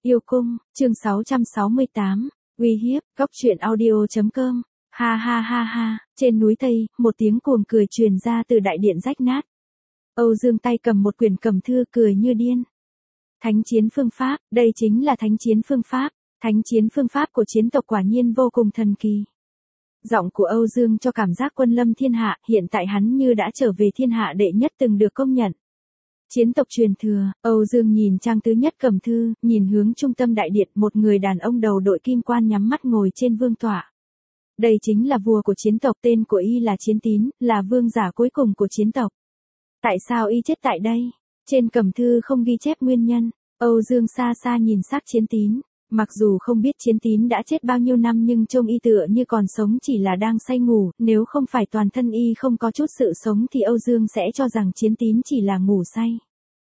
Yêu cung, chương 668, uy hiếp, góc truyện audio.com, ha ha ha ha, trên núi Tây, một tiếng cuồng cười truyền ra từ đại điện rách nát. Âu Dương tay cầm một quyển cẩm thư cười như điên. Thánh chiến phương pháp, đây chính là thánh chiến phương pháp, thánh chiến phương pháp của chiến tộc quả nhiên vô cùng thần kỳ. Giọng của Âu Dương cho cảm giác quân lâm thiên hạ, hiện tại hắn như đã trở về thiên hạ đệ nhất từng được công nhận. Chiến tộc truyền thừa, Âu Dương nhìn trang thứ nhất cẩm thư, nhìn hướng trung tâm đại điện, một người đàn ông đầu đội kim quan nhắm mắt ngồi trên vương tọa. Đây chính là vua của chiến tộc, tên của y là Chiến Tín, là vương giả cuối cùng của chiến tộc. Tại sao y chết tại đây? Trên cẩm thư không ghi chép nguyên nhân. Âu Dương xa xa nhìn xác Chiến Tín. Mặc dù không biết Chiến Tín đã chết bao nhiêu năm nhưng trông y tựa như còn sống, chỉ là đang say ngủ, nếu không phải toàn thân y không có chút sự sống thì Âu Dương sẽ cho rằng Chiến Tín chỉ là ngủ say.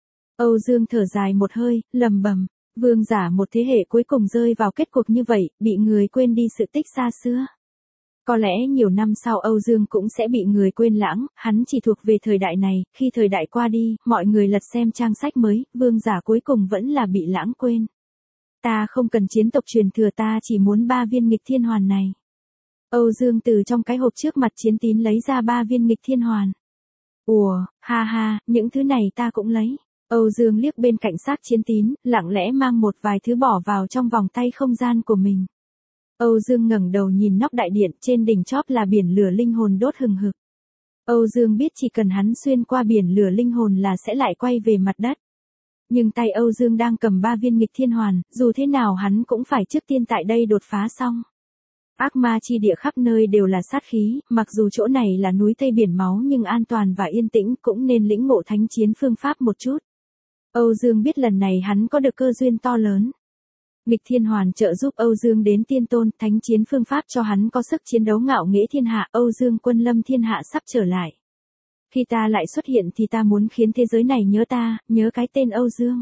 Âu Dương thở dài một hơi, lầm bầm, vương giả một thế hệ cuối cùng rơi vào kết cục như vậy, bị người quên đi sự tích xa xưa. Có lẽ nhiều năm sau Âu Dương cũng sẽ bị người quên lãng, hắn chỉ thuộc về thời đại này, khi thời đại qua đi, mọi người lật xem trang sách mới, vương giả cuối cùng vẫn là bị lãng quên. Ta không cần chiến tộc truyền thừa, ta chỉ muốn 3 viên nghịch thiên hoàn này. Âu Dương từ trong cái hộp trước mặt Chiến Tín lấy ra 3 viên nghịch thiên hoàn. Ủa, ha ha, những thứ này ta cũng lấy. Âu Dương liếc bên cạnh xác Chiến Tín, lặng lẽ mang một vài thứ bỏ vào trong vòng tay không gian của mình. Âu Dương ngẩng đầu nhìn nóc đại điện, trên đỉnh chóp là biển lửa linh hồn đốt hừng hực. Âu Dương biết chỉ cần hắn xuyên qua biển lửa linh hồn là sẽ lại quay về mặt đất. Nhưng tay Âu Dương đang cầm 3 viên nghịch thiên hoàn, dù thế nào hắn cũng phải trước tiên tại đây đột phá xong. Ác ma chi địa khắp nơi đều là sát khí, mặc dù chỗ này là núi Tây biển máu nhưng an toàn và yên tĩnh, cũng nên lĩnh ngộ thánh chiến phương pháp một chút. Âu Dương biết lần này hắn có được cơ duyên to lớn. Nghịch thiên hoàn trợ giúp Âu Dương đến tiên tôn, thánh chiến phương pháp cho hắn có sức chiến đấu ngạo nghễ thiên hạ. Âu Dương quân lâm thiên hạ sắp trở lại. Khi ta lại xuất hiện thì ta muốn khiến thế giới này nhớ ta, nhớ cái tên Âu Dương.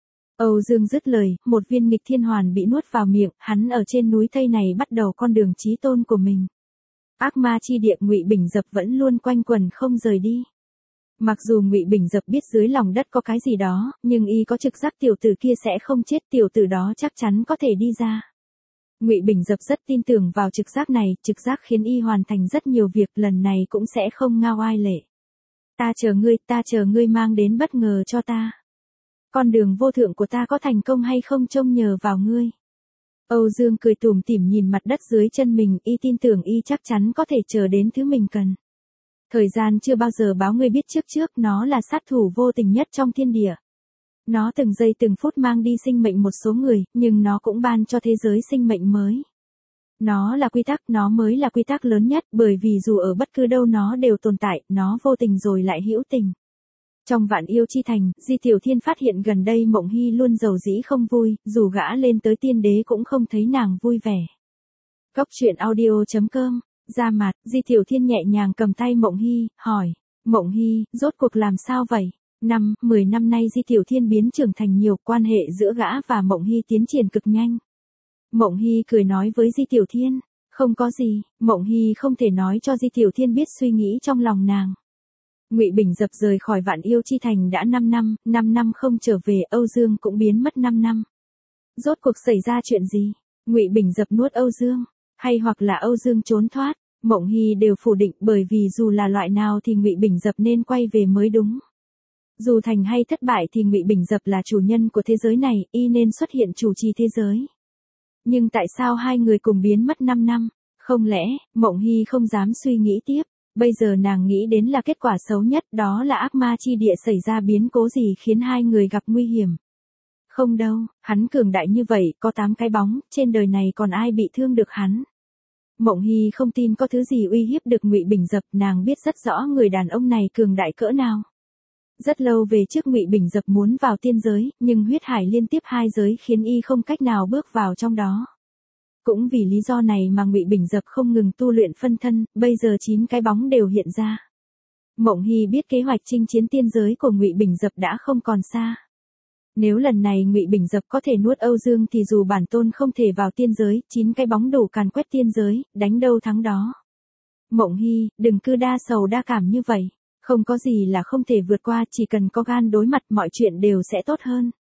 Âu Dương dứt lời, một viên nghịch thiên hoàn bị nuốt vào miệng, hắn ở trên núi Tây này bắt đầu con đường chí tôn của mình. Ác ma chi địa Ngụy Bình Dập vẫn luôn quanh quẩn không rời đi. Mặc dù Ngụy Bình Dập biết dưới lòng đất có cái gì đó, nhưng y có trực giác tiểu tử kia sẽ không chết, tiểu tử đó chắc chắn có thể đi ra. Ngụy Bình Dập rất tin tưởng vào trực giác này, trực giác khiến y hoàn thành rất nhiều việc, lần này cũng sẽ không ngao oai lệ. Ta chờ ngươi mang đến bất ngờ cho ta. Con đường vô thượng của ta có thành công hay không trông nhờ vào ngươi. Âu Dương cười tủm tỉm nhìn mặt đất dưới chân mình, y tin tưởng y chắc chắn có thể chờ đến thứ mình cần. Thời gian chưa bao giờ báo ngươi biết trước, nó là sát thủ vô tình nhất trong thiên địa. Nó từng giây từng phút mang đi sinh mệnh một số người, nhưng nó cũng ban cho thế giới sinh mệnh mới. Nó là quy tắc, nó mới là quy tắc lớn nhất, bởi vì dù ở bất cứ đâu nó đều tồn tại, nó vô tình rồi lại hữu tình. Trong Vạn Yêu Chi Thành, Di Tiểu Thiên phát hiện gần đây Mộng Hy luôn giàu dĩ không vui, dù gã lên tới tiên đế cũng không thấy nàng vui vẻ. Góc truyện audio.com, ra mặt, Di Tiểu Thiên nhẹ nhàng cầm tay Mộng Hy, hỏi, Mộng Hy, rốt cuộc làm sao vậy? 10 năm nay Di Tiểu Thiên biến trưởng thành nhiều, quan hệ giữa gã và Mộng Hy tiến triển cực nhanh. Mộng Hy cười nói với Di Tiểu Thiên, không có gì. Mộng Hy không thể nói cho Di Tiểu Thiên biết suy nghĩ trong lòng nàng. Ngụy Bình Dập rời khỏi Vạn Yêu Chi Thành đã 5 năm, 5 năm không trở về, Âu Dương cũng biến mất 5 năm. Rốt cuộc xảy ra chuyện gì? Ngụy Bình Dập nuốt Âu Dương, hay hoặc là Âu Dương trốn thoát? Mộng Hy đều phủ định, bởi vì dù là loại nào thì Ngụy Bình Dập nên quay về mới đúng. Dù thành hay thất bại thì Ngụy Bình Dập là chủ nhân của thế giới này, y nên xuất hiện chủ trì thế giới. Nhưng tại sao hai người cùng biến mất 5 năm? Không lẽ, Mộng Hy không dám suy nghĩ tiếp. Bây giờ nàng nghĩ đến là kết quả xấu nhất, đó là ác ma chi địa xảy ra biến cố gì khiến hai người gặp nguy hiểm. Không đâu, hắn cường đại như vậy, có 8 cái bóng, trên đời này còn ai bị thương được hắn. Mộng Hy không tin có thứ gì uy hiếp được Ngụy Bình Dập, nàng biết rất rõ người đàn ông này cường đại cỡ nào. Rất lâu về trước Ngụy Bình Dập muốn vào tiên giới, nhưng huyết hải liên tiếp 2 giới khiến y không cách nào bước vào trong đó. Cũng vì lý do này mà Ngụy Bình Dập không ngừng tu luyện phân thân, bây giờ 9 cái bóng đều hiện ra. Mộng Hy biết kế hoạch chinh chiến tiên giới của Ngụy Bình Dập đã không còn xa. Nếu lần này Ngụy Bình Dập có thể nuốt Âu Dương thì dù bản tôn không thể vào tiên giới, 9 cái bóng đủ càn quét tiên giới, đánh đâu thắng đó. Mộng Hy, đừng cứ đa sầu đa cảm như vậy. Không có gì là không thể vượt qua, chỉ cần có gan đối mặt mọi chuyện đều sẽ tốt hơn.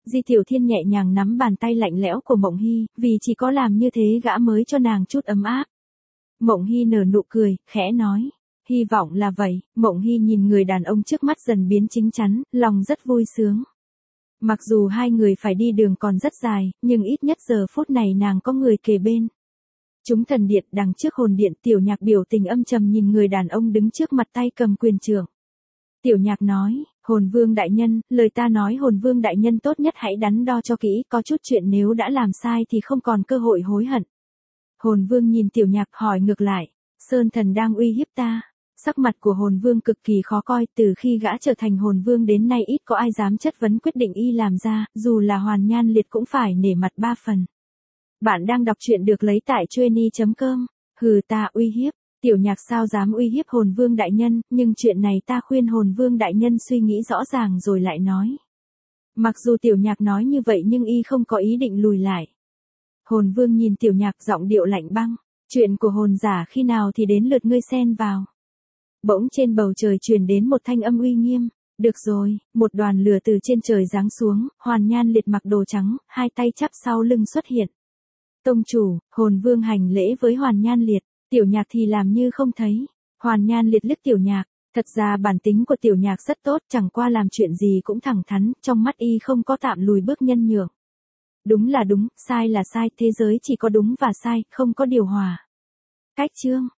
Di Tiểu Thiên nhẹ nhàng nắm bàn tay lạnh lẽo của Mộng Hy, vì chỉ có làm như thế gã mới cho nàng chút ấm áp. Mộng Hy nở nụ cười, khẽ nói. Hy vọng là vậy. Mộng Hy nhìn người đàn ông trước mắt dần biến chín chắn, lòng rất vui sướng. Mặc dù hai người phải đi đường còn rất dài, nhưng ít nhất giờ phút này nàng có người kề bên. Chúng thần điện đằng trước hồn điện, Tiểu Nhạc biểu tình âm trầm nhìn người đàn ông đứng trước mặt tay cầm quyền trượng. Tiểu Nhạc nói, hồn vương đại nhân, lời ta nói hồn vương đại nhân tốt nhất hãy đắn đo cho kỹ, có chút chuyện nếu đã làm sai thì không còn cơ hội hối hận. Hồn vương nhìn Tiểu Nhạc hỏi ngược lại, Sơn thần đang uy hiếp ta. Sắc mặt của hồn vương cực kỳ khó coi, từ khi gã trở thành hồn vương đến nay ít có ai dám chất vấn quyết định y làm ra, dù là Hoàn Nhan Liệt cũng phải nể mặt 3 phần. Bạn đang đọc truyện được lấy tại trueni.com. Hừ, ta uy hiếp. Tiểu Nhạc sao dám uy hiếp hồn vương đại nhân, nhưng chuyện này ta khuyên hồn vương đại nhân suy nghĩ rõ ràng rồi lại nói. Mặc dù Tiểu Nhạc nói như vậy nhưng y không có ý định lùi lại. Hồn vương nhìn Tiểu Nhạc giọng điệu lạnh băng, chuyện của hồn giả khi nào thì đến lượt ngươi xen vào. Bỗng trên bầu trời truyền đến một thanh âm uy nghiêm. Được rồi, một đoàn lửa từ trên trời giáng xuống, Hoàn Nhan Liệt mặc đồ trắng, hai tay chắp sau lưng xuất hiện. Tông chủ, hồn vương hành lễ với Hoàn Nhan Liệt, Tiểu Nhạc thì làm như không thấy. Hoàn Nhan Liệt liếc Tiểu Nhạc, thật ra bản tính của Tiểu Nhạc rất tốt, chẳng qua làm chuyện gì cũng thẳng thắn, trong mắt y không có tạm lùi bước nhân nhượng. Đúng là đúng, sai là sai, thế giới chỉ có đúng và sai, không có điều hòa. Cách chương